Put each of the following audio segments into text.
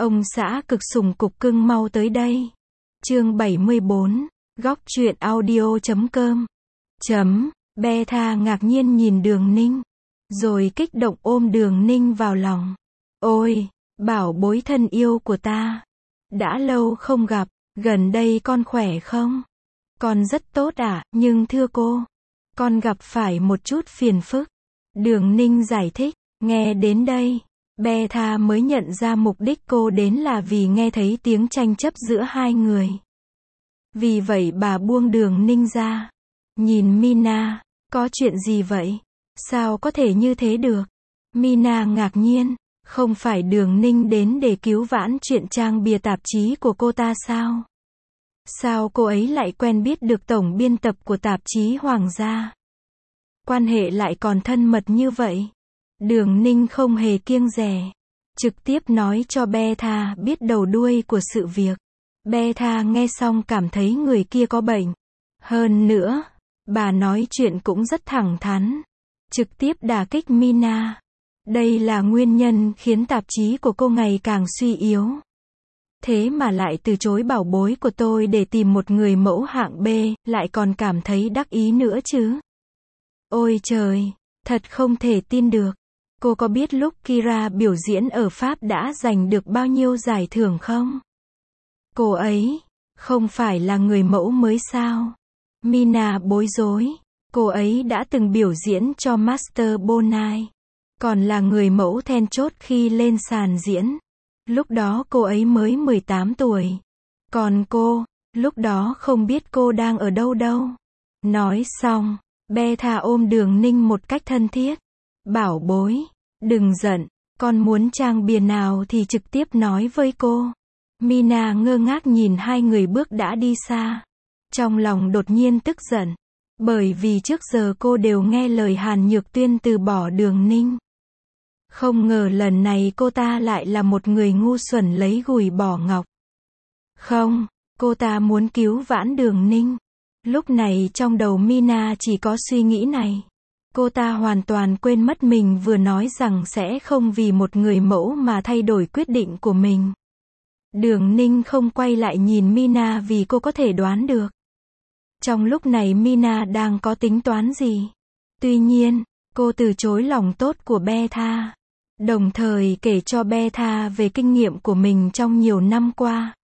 Ông xã cực sủng cục cưng mau tới đây. Chương 74, góc truyện audio.com. Beta ngạc nhiên nhìn Đường Ninh, rồi kích động ôm Đường Ninh vào lòng. Ôi, bảo bối thân yêu của ta. Đã lâu không gặp, gần đây con khỏe không? Con rất tốt ạ, nhưng thưa cô, con gặp phải một chút phiền phức. Đường Ninh giải thích. Nghe đến đây, Beta mới nhận ra mục đích cô đến là vì nghe thấy tiếng tranh chấp giữa hai người. Vì vậy bà buông Đường Ninh ra. Nhìn Mina, có chuyện gì vậy? Sao có thể như thế được? Mina ngạc nhiên, không phải Đường Ninh đến để cứu vãn chuyện trang bìa tạp chí của cô ta sao? Sao cô ấy lại quen biết được tổng biên tập của tạp chí Hoàng gia? Quan hệ lại còn thân mật như vậy? Đường Ninh không hề kiêng dè, trực tiếp nói cho Beta biết đầu đuôi của sự việc. Beta nghe xong cảm thấy người kia có bệnh. Hơn nữa, bà nói chuyện cũng rất thẳng thắn, trực tiếp đả kích Mina. Đây là nguyên nhân khiến tạp chí của cô ngày càng suy yếu. Thế mà lại từ chối bảo bối của tôi để tìm một người mẫu hạng B, lại còn cảm thấy đắc ý nữa chứ. Ôi trời, thật không thể tin được. Cô có biết lúc Kira biểu diễn ở Pháp đã giành được bao nhiêu giải thưởng không? Cô ấy, không phải là người mẫu mới sao? Mina bối rối. Cô ấy đã từng biểu diễn cho Master Bonai, còn là người mẫu then chốt khi lên sàn diễn. Lúc đó cô ấy mới 18 tuổi. Còn cô, lúc đó không biết cô đang ở đâu đâu. Nói xong, Beta ôm Đường Ninh một cách thân thiết. Bảo bối, đừng giận, con muốn trang bìa nào thì trực tiếp nói với cô. Mina ngơ ngác nhìn hai người bước đã đi xa. Trong lòng đột nhiên tức giận. Bởi vì trước giờ cô đều nghe lời Hàn Nhược Tuyên từ bỏ Đường Ninh. Không ngờ lần này cô ta lại là một người ngu xuẩn lấy gùi bỏ ngọc. Không, cô ta muốn cứu vãn Đường Ninh. Lúc này trong đầu Mina chỉ có suy nghĩ này. Cô ta hoàn toàn quên mất mình vừa nói rằng sẽ không vì một người mẫu mà thay đổi quyết định của mình. Đường Ninh không quay lại nhìn Mina vì cô có thể đoán được. Trong lúc này Mina đang có tính toán gì. Tuy nhiên, cô từ chối lòng tốt của Beta, đồng thời kể cho Beta về kinh nghiệm của mình trong nhiều năm qua.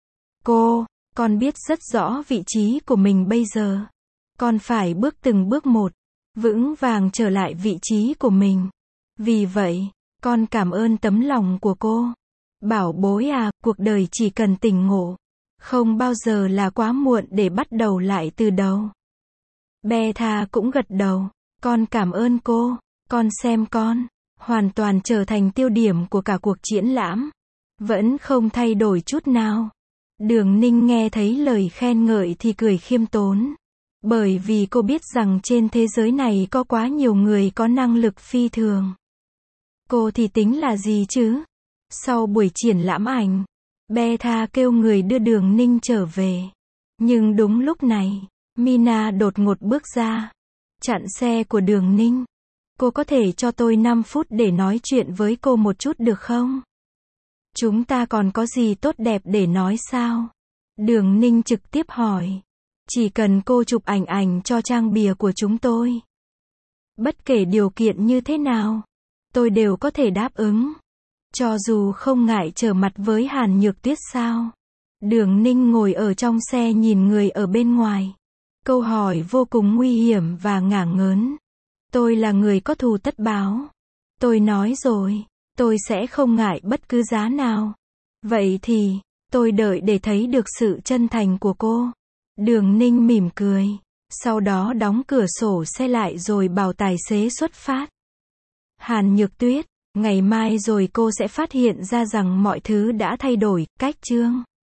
Con biết rất rõ vị trí của mình bây giờ. Con phải bước từng bước một, vững vàng trở lại vị trí của mình. Vì vậy, con cảm ơn tấm lòng của cô. Bảo bối à, cuộc đời chỉ cần tỉnh ngộ. Không bao giờ là quá muộn để bắt đầu lại từ đầu. Beta cũng gật đầu. Con cảm ơn cô. Con xem con hoàn toàn trở thành tiêu điểm của cả cuộc triển lãm. Vẫn không thay đổi chút nào. Đường Ninh nghe thấy lời khen ngợi thì cười khiêm tốn. Bởi vì cô biết rằng trên thế giới này có quá nhiều người có năng lực phi thường. Cô thì tính là gì chứ? Sau buổi triển lãm ảnh, Beta kêu người đưa Đường Ninh trở về. Nhưng đúng lúc này, Mina đột ngột bước ra, chặn xe của Đường Ninh. Cô có thể cho tôi 5 phút để nói chuyện với cô một chút được không? Chúng ta còn có gì tốt đẹp để nói sao? Đường Ninh trực tiếp hỏi. Chỉ cần cô chụp ảnh cho trang bìa của chúng tôi. Bất kể điều kiện như thế nào, tôi đều có thể đáp ứng. Cho dù không ngại trở mặt với Hàn Nhược Tuyết sao? Đường Ninh ngồi ở trong xe nhìn người ở bên ngoài. Câu hỏi vô cùng nguy hiểm và ngả ngớn. Tôi là người có thù tất báo. Tôi nói rồi, tôi sẽ không ngại bất cứ giá nào. Vậy thì, tôi đợi để thấy được sự chân thành của cô. Đường Ninh mỉm cười. Sau đó đóng cửa sổ xe lại rồi bảo tài xế xuất phát. Hàn Nhược Tuyết, ngày mai rồi cô sẽ phát hiện ra rằng mọi thứ đã thay đổi. Cách chương